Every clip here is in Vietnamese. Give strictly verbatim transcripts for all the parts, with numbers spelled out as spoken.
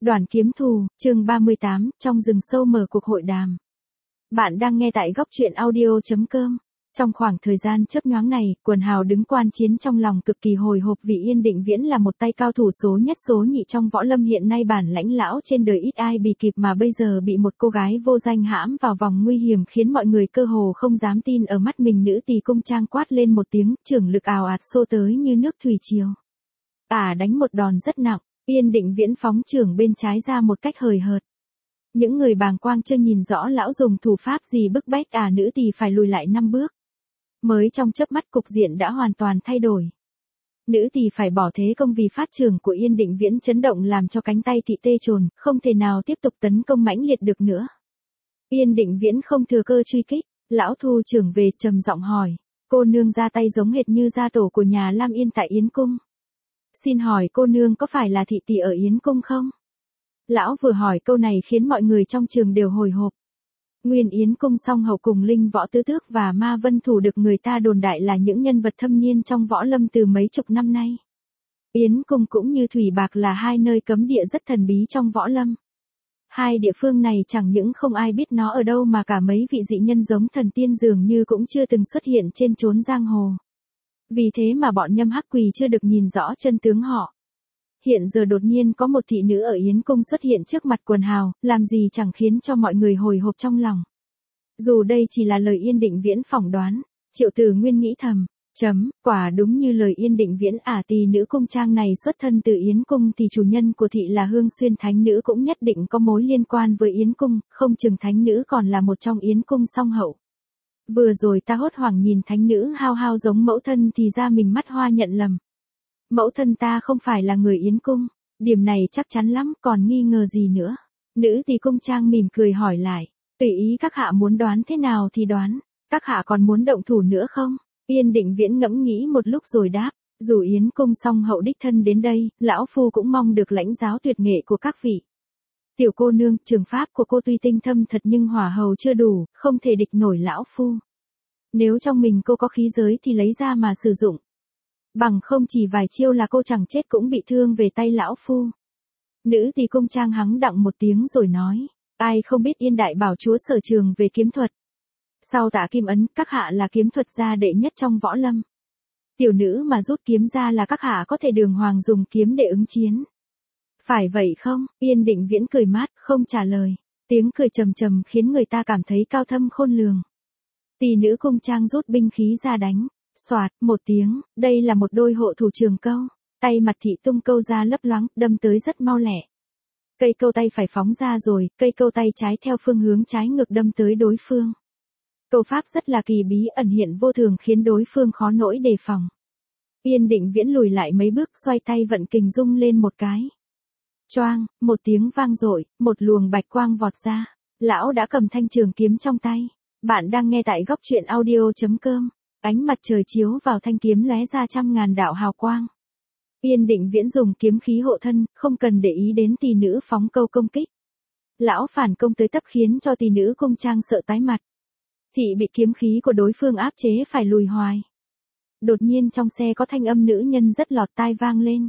Đoàn kiếm thù, chương ba mươi tám, trong rừng sâu mở cuộc hội đàm. Bạn đang nghe tại góc truyện audio.com. Trong khoảng thời gian chớp nhoáng này, Quần Hào đứng quan chiến trong lòng cực kỳ hồi hộp vì Yên Định Viễn là một tay cao thủ số nhất số nhị trong võ lâm hiện nay, bản lãnh lão trên đời ít ai bì kịp, mà bây giờ bị một cô gái vô danh hãm vào vòng nguy hiểm khiến mọi người cơ hồ không dám tin ở mắt mình. Nữ tỳ Cung Trang quát lên một tiếng, trưởng lực ào ạt xô tới như nước thủy triều. Ả đánh một đòn rất nặng. Yên Định Viễn phóng trưởng bên trái ra một cách hời hợt. Những người bàng quang chưa nhìn rõ lão dùng thủ pháp gì bức bách Ả nữ tỳ phải lùi lại năm bước. Mới trong chớp mắt cục diện đã hoàn toàn thay đổi. Nữ tỳ phải bỏ thế công vì phát trưởng của Yên Định Viễn chấn động làm cho cánh tay thị tê chồn, không thể nào tiếp tục tấn công mãnh liệt được nữa. Yên Định Viễn không thừa cơ truy kích, lão thu trưởng về trầm giọng hỏi, cô nương ra tay giống hệt như gia tổ của nhà Lam Yên tại Yến Cung. Xin hỏi cô nương có phải là thị tỷ ở Yến Cung không? Lão vừa hỏi câu này khiến mọi người trong trường đều hồi hộp. Nguyên Yến Cung song hậu cùng Linh Võ Tứ Tước và Ma Vân Thủ được người ta đồn đại là những nhân vật thâm niên trong võ lâm từ mấy chục năm nay. Yến Cung cũng như Thủy Bạc là hai nơi cấm địa rất thần bí trong võ lâm. Hai địa phương này chẳng những không ai biết nó ở đâu mà cả mấy vị dị nhân giống thần tiên dường như cũng chưa từng xuất hiện trên chốn giang hồ. Vì thế mà bọn Nhâm Hắc Quỳ chưa được nhìn rõ chân tướng họ. Hiện giờ đột nhiên có một thị nữ ở Yến Cung xuất hiện trước mặt Quần Hào, làm gì chẳng khiến cho mọi người hồi hộp trong lòng. Dù đây chỉ là lời Yên Định Viễn phỏng đoán, Triệu Tử Nguyên nghĩ thầm, chấm, quả đúng như lời Yên Định Viễn, ả tỷ nữ Cung Trang này xuất thân từ Yến Cung thì chủ nhân của thị là Hương Xuyên Thánh Nữ cũng nhất định có mối liên quan với Yến Cung, không chừng Thánh Nữ còn là một trong Yến Cung song hậu. Vừa rồi ta hốt hoảng nhìn Thánh Nữ hao hao giống mẫu thân thì ra mình mắt hoa nhận lầm. Mẫu thân ta không phải là người Yến Cung, điểm này chắc chắn lắm, còn nghi ngờ gì nữa. Nữ tỳ Cung Trang mỉm cười hỏi lại, tùy ý các hạ muốn đoán thế nào thì đoán, các hạ còn muốn động thủ nữa không? Yên Định Viễn ngẫm nghĩ một lúc rồi đáp, dù Yến Cung song hậu đích thân đến đây, lão phu cũng mong được lãnh giáo tuyệt nghệ của các vị. Tiểu cô nương, trường pháp của cô tuy tinh thâm thật nhưng hỏa hầu chưa đủ, không thể địch nổi lão phu. Nếu trong mình cô có khí giới thì lấy ra mà sử dụng. Bằng không chỉ vài chiêu là cô chẳng chết cũng bị thương về tay lão phu. Nữ tỳ Cung Trang hắng đặng một tiếng rồi nói, ai không biết Yên đại bảo chúa sở trường về kiếm thuật. Sau Tạ Kim Ấn, các hạ là kiếm thuật gia đệ nhất trong võ lâm. Tiểu nữ mà rút kiếm ra là các hạ có thể đường hoàng dùng kiếm để ứng chiến. Phải vậy không? Yên Định Viễn cười mát, không trả lời. Tiếng cười trầm trầm khiến người ta cảm thấy cao thâm khôn lường. Tỷ nữ Cung Trang rút binh khí ra đánh. Soạt, một tiếng, đây là một đôi hộ thủ trường câu. Tay mặt thị tung câu ra lấp loáng, đâm tới rất mau lẹ. Cây câu tay phải phóng ra rồi, cây câu tay trái theo phương hướng trái ngược đâm tới đối phương. Câu pháp rất là kỳ bí, ẩn hiện vô thường khiến đối phương khó nỗi đề phòng. Yên Định Viễn lùi lại mấy bước, xoay tay vận kình rung lên một cái. Choang, một tiếng vang dội, một luồng bạch quang vọt ra. Lão đã cầm thanh trường kiếm trong tay. Bạn đang nghe tại góc truyện audio.com. Ánh mặt trời chiếu vào thanh kiếm lóe ra trăm ngàn đạo hào quang. Yên Định Viễn dùng kiếm khí hộ thân, không cần để ý đến tỷ nữ phóng câu công kích. Lão phản công tới tấp khiến cho tỷ nữ Cung Trang sợ tái mặt. Thị bị kiếm khí của đối phương áp chế phải lùi hoài. Đột nhiên trong xe có thanh âm nữ nhân rất lọt tai vang lên.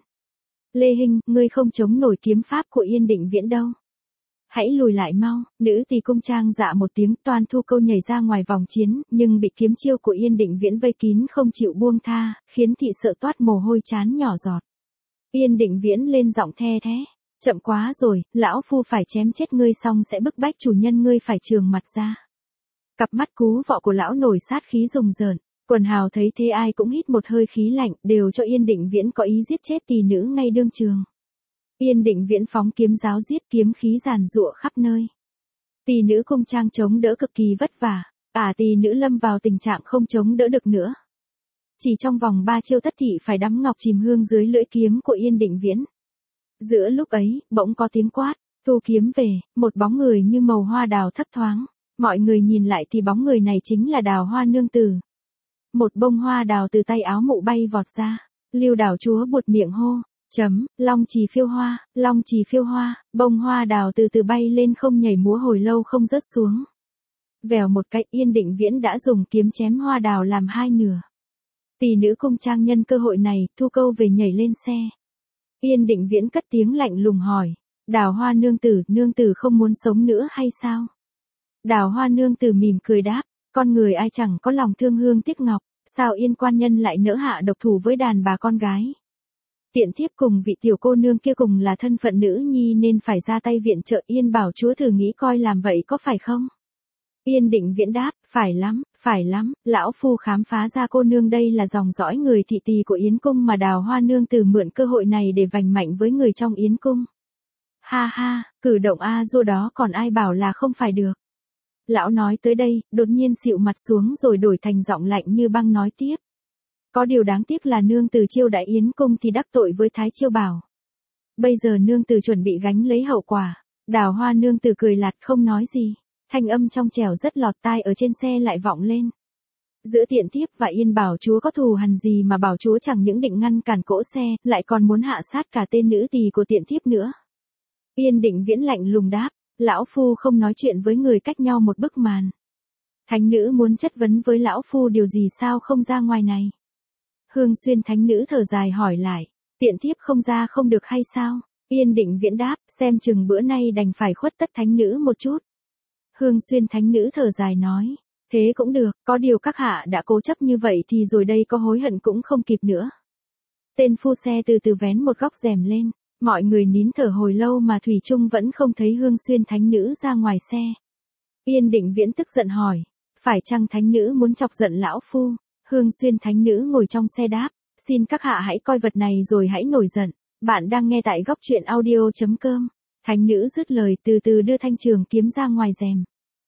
Lê Hinh, ngươi không chống nổi kiếm pháp của Yên Định Viễn đâu. Hãy lùi lại mau. Nữ tỳ Cung Trang dạ một tiếng, toan thu câu nhảy ra ngoài vòng chiến, nhưng bị kiếm chiêu của Yên Định Viễn vây kín không chịu buông tha, khiến thị sợ toát mồ hôi trán nhỏ giọt. Yên Định Viễn lên giọng the thế, chậm quá rồi, lão phu phải chém chết ngươi xong sẽ bức bách chủ nhân ngươi phải trường mặt ra. Cặp mắt cú vọ của lão nổi sát khí rùng rợn. Quần Hào thấy thế ai cũng hít một hơi khí lạnh, đều cho Yên Định Viễn có ý giết chết tỷ nữ ngay đương trường. Yên Định Viễn phóng kiếm giáo giết, kiếm khí giàn giụa khắp nơi. Tỷ nữ Cung Trang chống đỡ cực kỳ vất vả, ả tỷ nữ lâm vào tình trạng không chống đỡ được nữa. Chỉ trong vòng ba chiêu tất thị phải đắm ngọc chìm hương dưới lưỡi kiếm của Yên Định Viễn. Giữa lúc ấy, bỗng có tiếng quát, thu kiếm về, một bóng người như màu hoa đào thấp thoáng. Mọi người nhìn lại thì bóng người này chính là Đào Hoa nương tử. Một bông hoa đào từ tay áo mụ bay vọt ra, Lưu đảo chúa buột miệng hô. Chấm, long trì phiêu hoa, long trì phiêu hoa, bông hoa đào từ từ bay lên không nhảy múa hồi lâu không rớt xuống. Vèo một cái, Yên Định Viễn đã dùng kiếm chém hoa đào làm hai nửa. Tỷ nữ Cung Trang nhân cơ hội này, thu câu về nhảy lên xe. Yên Định Viễn cất tiếng lạnh lùng hỏi, Đào Hoa nương tử, nương tử không muốn sống nữa hay sao? Đào Hoa nương tử mỉm cười đáp, con người ai chẳng có lòng thương hương tiếc ngọc, sao Yên quan nhân lại nỡ hạ độc thủ với đàn bà con gái? Tiện thiếp cùng vị tiểu cô nương kia cùng là thân phận nữ nhi nên phải ra tay viện trợ, Yên bảo chúa thử nghĩ coi làm vậy có phải không? Yên Định Viễn đáp, phải lắm, phải lắm, lão phu khám phá ra cô nương đây là dòng dõi người thị tỳ của Yến cung mà Đào Hoa nương tử mượn cơ hội này để vành mạnh với người trong Yến cung. Ha ha, cử động a dua đó còn ai bảo là không phải được. Lão nói tới đây, đột nhiên xịu mặt xuống rồi đổi thành giọng lạnh như băng nói tiếp. Có điều đáng tiếc là nương tử chiêu đại Yến cung thì đắc tội với Thái Chiêu Bảo. Bây giờ nương tử chuẩn bị gánh lấy hậu quả. Đào Hoa nương tử cười lạt không nói gì. Thanh âm trong trẻo rất lọt tai ở trên xe lại vọng lên. Giữa Tiện thiếp và Yên bảo chúa có thù hằn gì mà bảo chúa chẳng những định ngăn cản cỗ xe, lại còn muốn hạ sát cả tên nữ tỳ của Tiện thiếp nữa. Yên Định Viễn lạnh lùng đáp, lão phu không nói chuyện với người cách nhau một bức màn. Thánh nữ muốn chất vấn với lão phu điều gì sao không ra ngoài này? Hương Xuyên thánh nữ thở dài hỏi lại, Tiện thiếp không ra không được hay sao? Yên Định Viễn đáp, xem chừng bữa nay đành phải khuất tất thánh nữ một chút. Hương Xuyên thánh nữ thở dài nói, thế cũng được, có điều các hạ đã cố chấp như vậy thì rồi đây có hối hận cũng không kịp nữa. Tên phu xe từ từ vén một góc rèm lên, mọi người nín thở hồi lâu mà thủy chung vẫn không thấy Hương Xuyên thánh nữ ra ngoài xe. Yên Định Viễn tức giận hỏi, phải chăng thánh nữ muốn chọc giận lão phu? Hương Xuyên thánh nữ ngồi trong xe đáp, xin các hạ hãy coi vật này rồi hãy nổi giận. Bạn đang nghe tại góc truyện audio chấm com. Thánh nữ dứt lời từ từ đưa thanh trường kiếm ra ngoài rèm.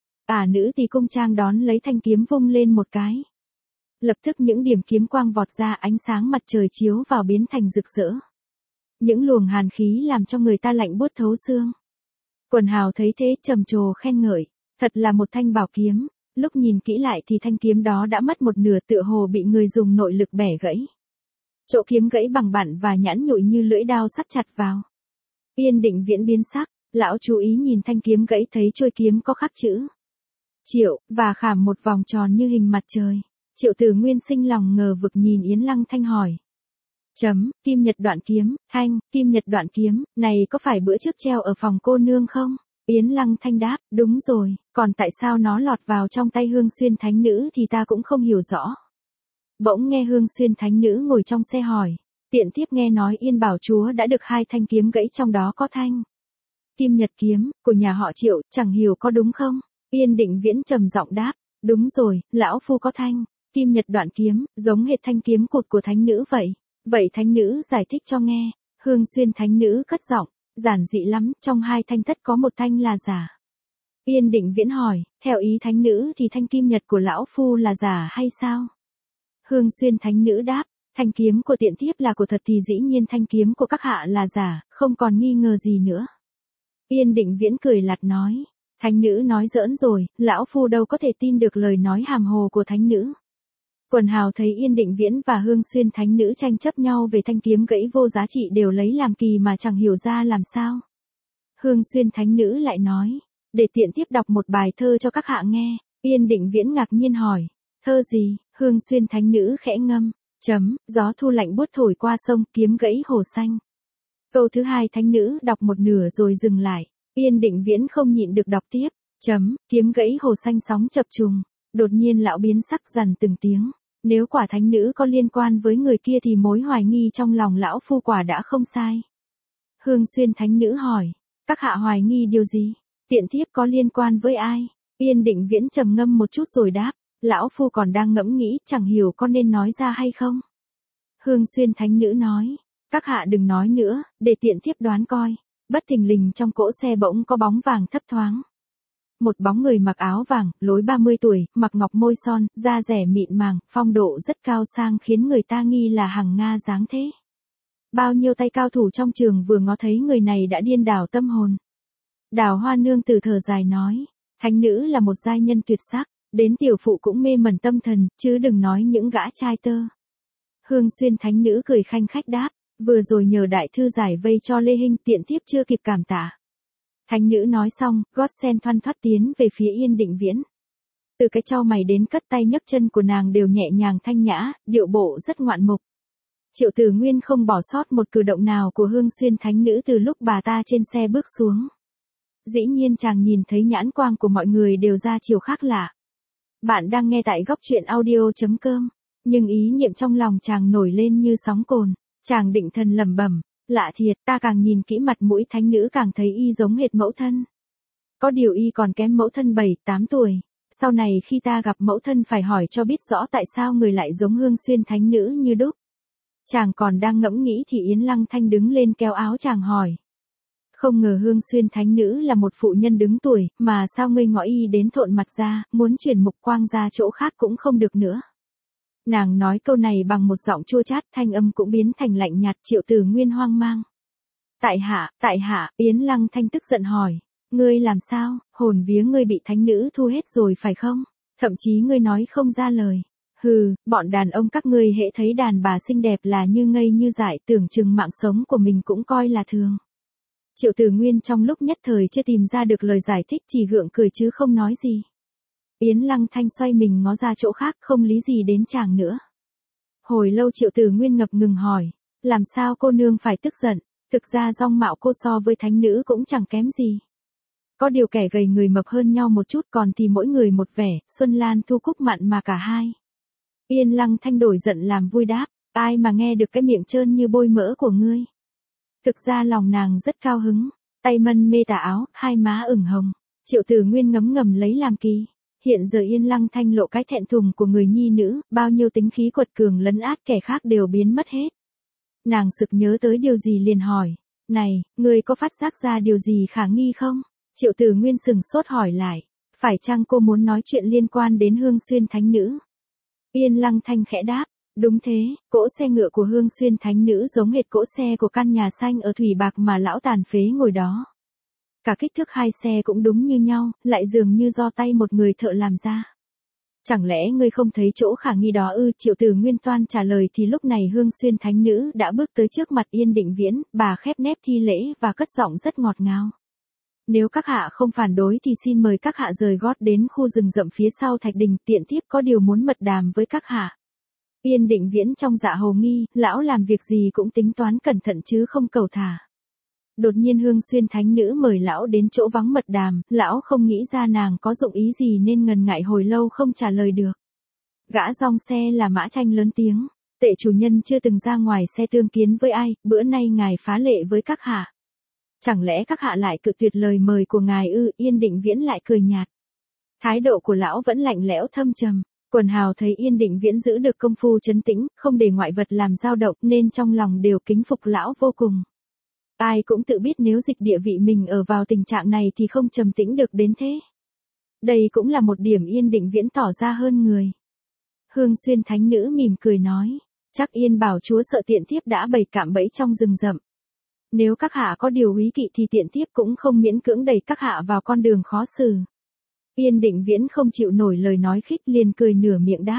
Ả nữ tỳ cung trang đón lấy thanh kiếm vung lên một cái. Lập tức những điểm kiếm quang vọt ra, ánh sáng mặt trời chiếu vào biến thành rực rỡ. Những luồng hàn khí làm cho người ta lạnh buốt thấu xương. Quần hào thấy thế trầm trồ khen ngợi, thật là một thanh bảo kiếm, lúc nhìn kỹ lại thì thanh kiếm đó đã mất một nửa, tựa hồ bị người dùng nội lực bẻ gãy. Chỗ kiếm gãy bằng bặn và nhẵn nhụi như lưỡi dao sắt chặt vào. Yên Định Viễn biến sắc, lão chú ý nhìn thanh kiếm gãy thấy trôi kiếm có khắc chữ Triệu, và khảm một vòng tròn như hình mặt trời. Triệu Tử Nguyên sinh lòng ngờ vực nhìn Yến Lăng Thanh hỏi. Chấm, Kim Nhật Đoạn Kiếm, Thanh, Kim Nhật Đoạn Kiếm, này có phải bữa trước treo ở phòng cô nương không? Yến Lăng Thanh đáp, đúng rồi, còn tại sao nó lọt vào trong tay Hương Xuyên thánh nữ thì ta cũng không hiểu rõ. Bỗng nghe Hương Xuyên thánh nữ ngồi trong xe hỏi. Tiện thiếp nghe nói Yên bảo chúa đã được hai thanh kiếm gãy, trong đó có thanh Kim Nhật kiếm của nhà họ Triệu, chẳng hiểu có đúng không? Yên Định Viễn trầm giọng đáp, đúng rồi, lão phu có thanh Kim Nhật Đoạn Kiếm, giống hệt thanh kiếm cụt của thánh nữ vậy. Vậy thánh nữ giải thích cho nghe. Hương Xuyên thánh nữ cất giọng, giản dị lắm, trong hai thanh tất có một thanh là giả. Yên Định Viễn hỏi, theo ý thánh nữ thì thanh kim nhật của lão phu là giả hay sao? Hương Xuyên thánh nữ đáp, thanh kiếm của Tiện thiếp là của thật thì dĩ nhiên thanh kiếm của các hạ là giả, không còn nghi ngờ gì nữa. Yên Định Viễn cười lạt nói, thánh nữ nói giỡn rồi, lão phu đâu có thể tin được lời nói hàm hồ của thánh nữ. Quần hào thấy Yên Định Viễn và Hương Xuyên thánh nữ tranh chấp nhau về thanh kiếm gãy vô giá trị đều lấy làm kỳ mà chẳng hiểu ra làm sao. Hương Xuyên thánh nữ lại nói, để Tiện thiếp đọc một bài thơ cho các hạ nghe. Yên Định Viễn ngạc nhiên hỏi, thơ gì? Hương Xuyên thánh nữ khẽ ngâm, chấm, gió thu lạnh buốt thổi qua sông, kiếm gãy hồ xanh. Câu thứ hai thánh nữ đọc một nửa rồi dừng lại. Yên Định Viễn không nhịn được đọc tiếp, chấm, kiếm gãy hồ xanh sóng chập trùng. Đột nhiên lão biến sắc dằn từng tiếng, nếu quả thánh nữ có liên quan với người kia thì mối hoài nghi trong lòng lão phu quả đã không sai. Hương Xuyên thánh nữ hỏi, các hạ hoài nghi điều gì? Tiện thiếp có liên quan với ai? Yên Định Viễn trầm ngâm một chút rồi đáp, lão phu còn đang ngẫm nghĩ, chẳng hiểu có nên nói ra hay không. Hương Xuyên thánh nữ nói, các hạ đừng nói nữa, để Tiện thiếp đoán coi. Bất thình lình trong cỗ xe bỗng có bóng vàng thấp thoáng. Một bóng người mặc áo vàng, lối ba mươi tuổi, mặc ngọc môi son, da dẻ mịn màng, phong độ rất cao sang khiến người ta nghi là hàng Nga dáng thế. Bao nhiêu tay cao thủ trong trường vừa ngó thấy người này đã điên đảo tâm hồn. Đào Hoa nương tử thở dài nói, thánh nữ là một giai nhân tuyệt sắc, đến tiểu phụ cũng mê mẩn tâm thần, chứ đừng nói những gã trai tơ. Hương Xuyên thánh nữ cười khanh khách đáp, vừa rồi nhờ đại thư giải vây cho Lê Hinh, Tiện thiếp chưa kịp cảm tạ. Thánh nữ nói xong, gót sen thoăn thoắt tiến về phía Yên Định Viễn. Từ cái chau mày đến cất tay nhấc chân của nàng đều nhẹ nhàng thanh nhã, điệu bộ rất ngoạn mục. Triệu Tử Nguyên không bỏ sót một cử động nào của Hương Xuyên Thánh Nữ từ lúc bà ta trên xe bước xuống. Dĩ nhiên chàng nhìn thấy nhãn quang của mọi người đều ra chiều khác lạ. Bạn đang nghe tại góc truyện audio.com, nhưng ý niệm trong lòng chàng nổi lên như sóng cồn, chàng định thần lẩm bẩm, lạ thiệt, ta càng nhìn kỹ mặt mũi thánh nữ càng thấy y giống hệt mẫu thân. Có điều y còn kém mẫu thân bảy, tám tuổi, sau này khi ta gặp mẫu thân phải hỏi cho biết rõ tại sao người lại giống Hương Xuyên Thánh Nữ như đúc. Chàng còn đang ngẫm nghĩ thì Yến Lăng Thanh đứng lên kéo áo chàng hỏi. Không ngờ Hương Xuyên Thánh Nữ là một phụ nhân đứng tuổi, mà sao ngươi ngõ y đến thộn mặt ra, muốn chuyển mục quang ra chỗ khác cũng không được nữa. Nàng nói câu này bằng một giọng chua chát, thanh âm cũng biến thành lạnh nhạt. Triệu Tử Nguyên hoang mang. Tại hạ, tại hạ, Yến Lăng Thanh tức giận hỏi. Ngươi làm sao, hồn vía ngươi bị thánh nữ thu hết rồi phải không? Thậm chí ngươi nói không ra lời. Hừ, bọn đàn ông các ngươi hễ thấy đàn bà xinh đẹp là như ngây như dại, tưởng chừng mạng sống của mình cũng coi là thường. Triệu Tử Nguyên trong lúc nhất thời chưa tìm ra được lời giải thích, chỉ gượng cười chứ không nói gì. Yến Lăng Thanh xoay mình ngó ra chỗ khác, không lý gì đến chàng nữa. Hồi lâu Triệu Tử Nguyên ngập ngừng hỏi, làm sao cô nương phải tức giận? Thực ra dong mạo cô so với thánh nữ cũng chẳng kém gì. Có điều kẻ gầy người mập hơn nhau một chút, còn thì mỗi người một vẻ, Xuân Lan Thu Cúc mặn mà cả hai. Yên Lăng Thanh đổi giận làm vui đáp, ai mà nghe được cái miệng trơn như bôi mỡ của ngươi. Thực ra lòng nàng rất cao hứng, tay mân mê tà áo, hai má ửng hồng. Triệu Tử Nguyên ngấm ngầm lấy làm kỳ. Hiện giờ Yên Lăng Thanh lộ cái thẹn thùng của người nhi nữ, bao nhiêu tính khí quật cường lấn át kẻ khác đều biến mất hết. Nàng sực nhớ tới điều gì liền hỏi, này, ngươi có phát giác ra điều gì khả nghi không? Triệu Tử Nguyên sừng sốt hỏi lại, phải chăng cô muốn nói chuyện liên quan đến Hương Xuyên Thánh Nữ? Yên Lăng Thanh khẽ đáp, đúng thế, cỗ xe ngựa của Hương Xuyên Thánh Nữ giống hệt cỗ xe của căn nhà xanh ở Thủy Bạc mà lão tàn phế ngồi đó. Cả kích thước hai xe cũng đúng như nhau, lại dường như do tay một người thợ làm ra. Chẳng lẽ ngươi không thấy chỗ khả nghi đó ư? Triệu Tử Nguyên toan trả lời thì lúc này Hương Xuyên Thánh Nữ đã bước tới trước mặt Yên Định Viễn, bà khép nép thi lễ và cất giọng rất ngọt ngào. Nếu các hạ không phản đối thì xin mời các hạ rời gót đến khu rừng rậm phía sau thạch đình, tiện thiếp có điều muốn mật đàm với các hạ. Yên Định Viễn trong dạ hầu nghi, lão làm việc gì cũng tính toán cẩn thận chứ không cầu thả. Đột nhiên Hương Xuyên Thánh Nữ mời lão đến chỗ vắng mật đàm, lão không nghĩ ra nàng có dụng ý gì nên ngần ngại hồi lâu không trả lời được. Gã dong xe là Mã Tranh lớn tiếng, tệ chủ nhân chưa từng ra ngoài xe tương kiến với ai, bữa nay ngài phá lệ với các hạ. Chẳng lẽ các hạ lại cự tuyệt lời mời của ngài ư? Yên Định Viễn lại cười nhạt. Thái độ của lão vẫn lạnh lẽo thâm trầm. Quần hào thấy Yên Định Viễn giữ được công phu trấn tĩnh, không để ngoại vật làm dao động nên trong lòng đều kính phục lão vô cùng. Ai cũng tự biết nếu dịch địa vị mình ở vào tình trạng này thì không trầm tĩnh được đến thế. Đây cũng là một điểm Yên Định Viễn tỏ ra hơn người. Hương Xuyên Thánh Nữ mỉm cười nói, chắc Yên bảo chúa sợ tiện thiếp đã bày cạm bẫy trong rừng rậm. Nếu các hạ có điều úy kỵ thì tiện thiếp cũng không miễn cưỡng đẩy các hạ vào con đường khó xử. Yên Định Viễn không chịu nổi lời nói khích liền cười nửa miệng đáp.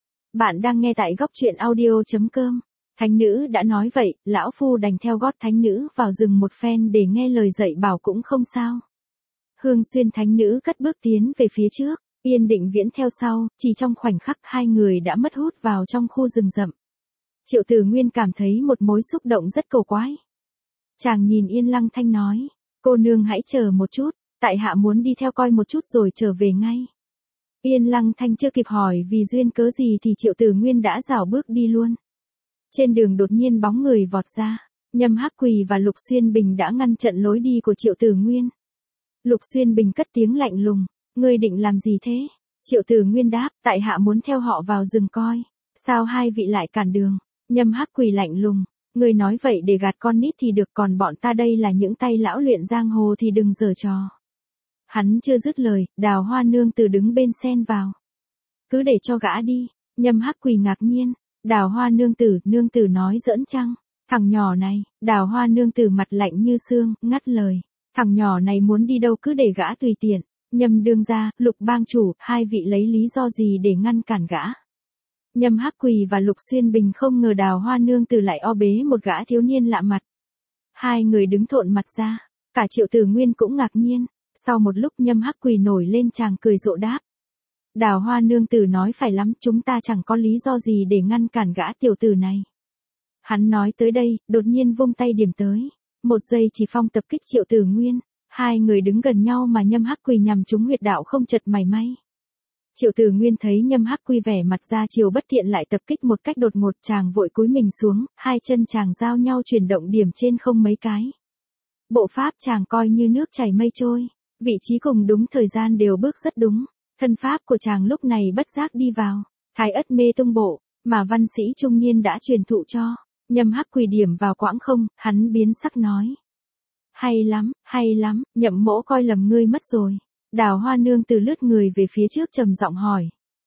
Bạn đang nghe tại góc truyện audio.com. Thánh nữ đã nói vậy, lão phu đành theo gót thánh nữ vào rừng một phen để nghe lời dạy bảo cũng không sao. Hương Xuyên Thánh Nữ cất bước tiến về phía trước, Yên Định Viễn theo sau, chỉ trong khoảnh khắc hai người đã mất hút vào trong khu rừng rậm. Triệu Tử Nguyên cảm thấy một mối xúc động rất cầu quái. Chàng nhìn Yên Lăng Thanh nói, cô nương hãy chờ một chút, tại hạ muốn đi theo coi một chút rồi trở về ngay. Yên Lăng Thanh chưa kịp hỏi vì duyên cớ gì thì Triệu Tử Nguyên đã rảo bước đi luôn. Trên đường đột nhiên bóng người vọt ra, Nhâm Hắc Quỳ và Lục Xuyên Bình đã ngăn chặn lối đi của Triệu Tử Nguyên. Lục Xuyên Bình cất tiếng lạnh lùng, ngươi định làm gì thế? Triệu Tử Nguyên đáp, tại hạ muốn theo họ vào rừng coi, sao hai vị lại cản đường? Nhâm Hắc Quỳ lạnh lùng, ngươi nói vậy để gạt con nít thì được, còn bọn ta đây là những tay lão luyện giang hồ thì đừng giở trò. Hắn chưa dứt lời, Đào Hoa nương tử đứng bên xen vào. Cứ để cho gã đi. Nhâm Hắc Quỳ ngạc nhiên, Đào Hoa nương tử, nương tử nói giỡn chăng? Thằng nhỏ này, Đào Hoa nương tử mặt lạnh như xương, ngắt lời. Thằng nhỏ này muốn đi đâu cứ để gã tùy tiện. Nhâm đương gia, Lục bang chủ, hai vị lấy lý do gì để ngăn cản gã? Nhâm Hắc Quỳ và Lục Xuyên Bình không ngờ Đào Hoa nương tử lại o bế một gã thiếu niên lạ mặt. Hai người đứng thộn mặt ra, cả Triệu Tử Nguyên cũng ngạc nhiên. Sau một lúc Nhâm Hắc Quỳ nổi lên chàng cười rộ đáp. Đào Hoa nương tử nói phải lắm, chúng ta chẳng có lý do gì để ngăn cản gã tiểu tử này. Hắn nói tới đây, đột nhiên vung tay điểm tới. Một giây chỉ phong tập kích Triệu Tử Nguyên. Hai người đứng gần nhau mà Nhâm Hắc Quỳ nhằm trúng huyệt đạo không chật mảy may. Triệu Tử Nguyên thấy Nhâm Hắc Quy vẻ mặt ra chiều bất thiện lại tập kích một cách đột ngột, chàng vội cúi mình xuống, hai chân chàng giao nhau chuyển động điểm trên không mấy cái. Bộ pháp chàng coi như nước chảy mây trôi, vị trí cùng đúng thời gian đều bước rất đúng, thân pháp của chàng lúc này bất giác đi vào Thái Ất Mê Tung bộ, mà văn sĩ trung niên đã truyền thụ cho. Nhâm Hắc Quỳ điểm vào quãng không, hắn biến sắc nói: hay lắm, hay lắm, Nhậm mỗ coi lầm ngươi mất rồi. Đào Hoa Nương từ lướt người về phía trước trầm giọng hỏi: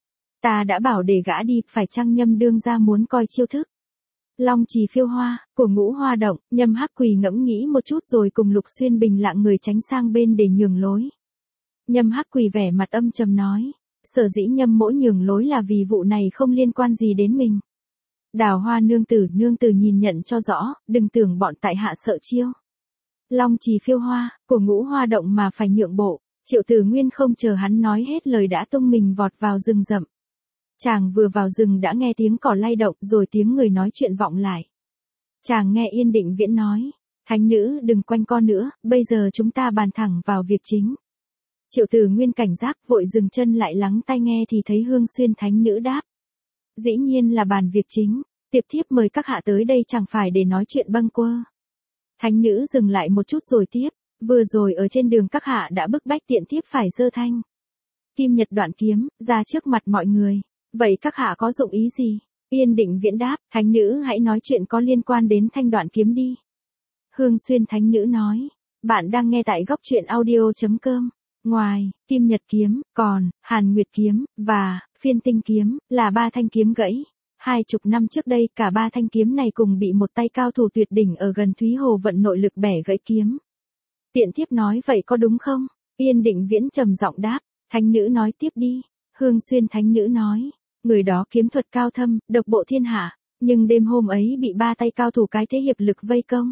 ta đã bảo để gã đi, phải chăng Nhâm đương gia muốn coi chiêu thức? Long Trì Phiêu Hoa, của Ngũ Hoa Động. Nhâm Hắc Quỳ ngẫm nghĩ một chút rồi cùng Lục Xuyên Bình lặng người tránh sang bên để nhường lối. Nhâm Hắc Quỳ vẻ mặt âm trầm nói: sở dĩ Nhâm mỗ nhường lối là vì vụ này không liên quan gì đến mình. Đào Hoa nương tử, nương tử nhìn nhận cho rõ, đừng tưởng bọn tại hạ sợ chiêu. Long Trì Phiêu Hoa, của Ngũ Hoa Động mà phải nhượng bộ. Triệu Tử Nguyên không chờ hắn nói hết lời đã tung mình vọt vào rừng rậm. Chàng vừa vào rừng đã nghe tiếng cỏ lay động rồi tiếng người nói chuyện vọng lại. Chàng nghe Yên Định Viễn nói: thánh nữ đừng quanh co nữa, bây giờ chúng ta bàn thẳng vào việc chính. Triệu Tử Nguyên cảnh giác vội dừng chân lại lắng tai nghe thì thấy Hương Xuyên thánh nữ đáp: dĩ nhiên là bàn việc chính, tiệp thiếp mời các hạ tới đây chẳng phải để nói chuyện bâng quơ. Thánh nữ dừng lại một chút rồi tiếp: vừa rồi ở trên đường các hạ đã bức bách tiện thiếp phải giơ thanh Kim Nhật Đoạn kiếm ra trước mặt mọi người, vậy các hạ có dụng ý gì? Yên Định Viễn đáp: thánh nữ hãy nói chuyện có liên quan đến thanh đoạn kiếm đi. Hương Xuyên thánh nữ nói: bạn đang nghe tại góc truyện audio chấm com. Ngoài Kim Nhật kiếm, còn Hàn Nguyệt kiếm và Phiên Tinh kiếm là ba thanh kiếm gãy. Hai chục năm trước đây cả ba thanh kiếm này cùng bị một tay cao thủ tuyệt đỉnh ở gần Thúy Hồ vận nội lực bẻ gãy kiếm. Tiện thiếp nói vậy có đúng không? Yên Định Viễn trầm giọng đáp. Thánh nữ nói tiếp đi. Hương Xuyên thánh nữ nói: người đó kiếm thuật cao thâm, độc bộ thiên hạ, nhưng đêm hôm ấy bị ba tay cao thủ cái thế hiệp lực vây công.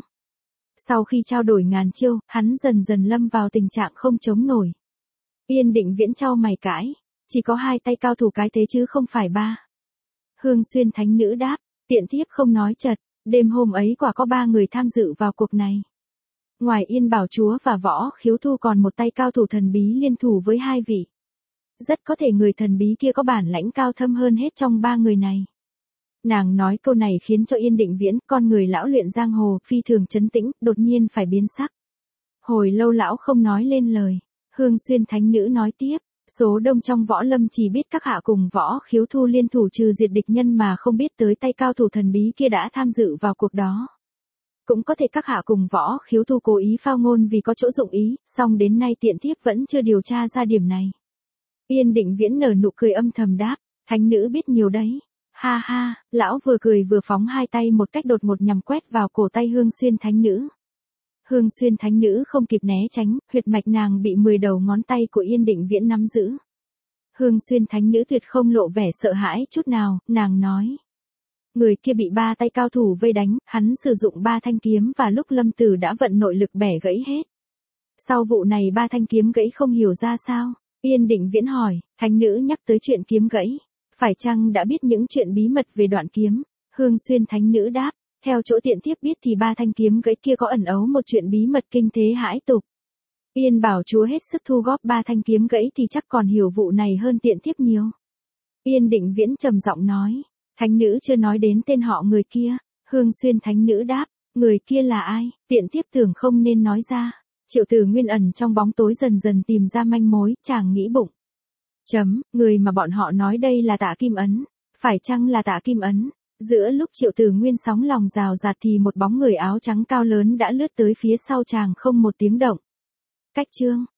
Sau khi trao đổi ngàn chiêu, hắn dần dần lâm vào tình trạng không chống nổi. Yên Định Viễn chau mày cãi: chỉ có hai tay cao thủ cái thế chứ không phải ba. Hương Xuyên thánh nữ đáp: tiện thiếp không nói chật, đêm hôm ấy quả có ba người tham dự vào cuộc này. Ngoài Yên Bảo Chúa và Võ Khiếu Thu còn một tay cao thủ thần bí liên thủ với hai vị. Rất có thể người thần bí kia có bản lãnh cao thâm hơn hết trong ba người này. Nàng nói câu này khiến cho Yên Định Viễn, con người lão luyện giang hồ, phi thường trấn tĩnh, đột nhiên phải biến sắc. Hồi lâu lão không nói lên lời. Hương Xuyên thánh nữ nói tiếp: số đông trong võ lâm chỉ biết các hạ cùng Võ Khiếu Thu liên thủ trừ diệt địch nhân mà không biết tới tay cao thủ thần bí kia đã tham dự vào cuộc đó. Cũng có thể các hạ cùng Võ Khiếu Thu cố ý phao ngôn vì có chỗ dụng ý, song đến nay tiện thiếp vẫn chưa điều tra ra điểm này. Yên Định Viễn nở nụ cười âm thầm đáp: thánh nữ biết nhiều đấy. Ha ha, lão vừa cười vừa phóng hai tay một cách đột ngột nhằm quét vào cổ tay Hương Xuyên thánh nữ. Hương Xuyên thánh nữ không kịp né tránh, huyệt mạch nàng bị mười đầu ngón tay của Yên Định Viễn nắm giữ. Hương Xuyên thánh nữ tuyệt không lộ vẻ sợ hãi chút nào, nàng nói: người kia bị ba tay cao thủ vây đánh, hắn sử dụng ba thanh kiếm và lúc lâm tử đã vận nội lực bẻ gãy hết. Sau vụ này ba thanh kiếm gãy không hiểu ra sao. Yên Định Viễn hỏi: thánh nữ nhắc tới chuyện kiếm gãy, phải chăng đã biết những chuyện bí mật về đoạn kiếm? Hương Xuyên thánh nữ đáp: theo chỗ tiện thiếp biết thì ba thanh kiếm gãy kia có ẩn ấu một chuyện bí mật kinh thế hãi tục. Yên Bảo Chúa hết sức thu góp ba thanh kiếm gãy thì chắc còn hiểu vụ này hơn tiện thiếp nhiều. Yên Định Viễn trầm giọng nói: thánh nữ chưa nói đến tên họ người kia. Hương Xuyên thánh nữ đáp: người kia là ai, tiện thiếp tưởng không nên nói ra. Triệu Tử Nguyên ẩn trong bóng tối dần dần tìm ra manh mối, chàng nghĩ bụng. Chấm, người mà bọn họ nói đây là Tạ Kim Ấn. Phải chăng là Tạ Kim Ấn? Giữa lúc Triệu Tử Nguyên sóng lòng rào rạt thì một bóng người áo trắng cao lớn đã lướt tới phía sau chàng không một tiếng động. Cách chương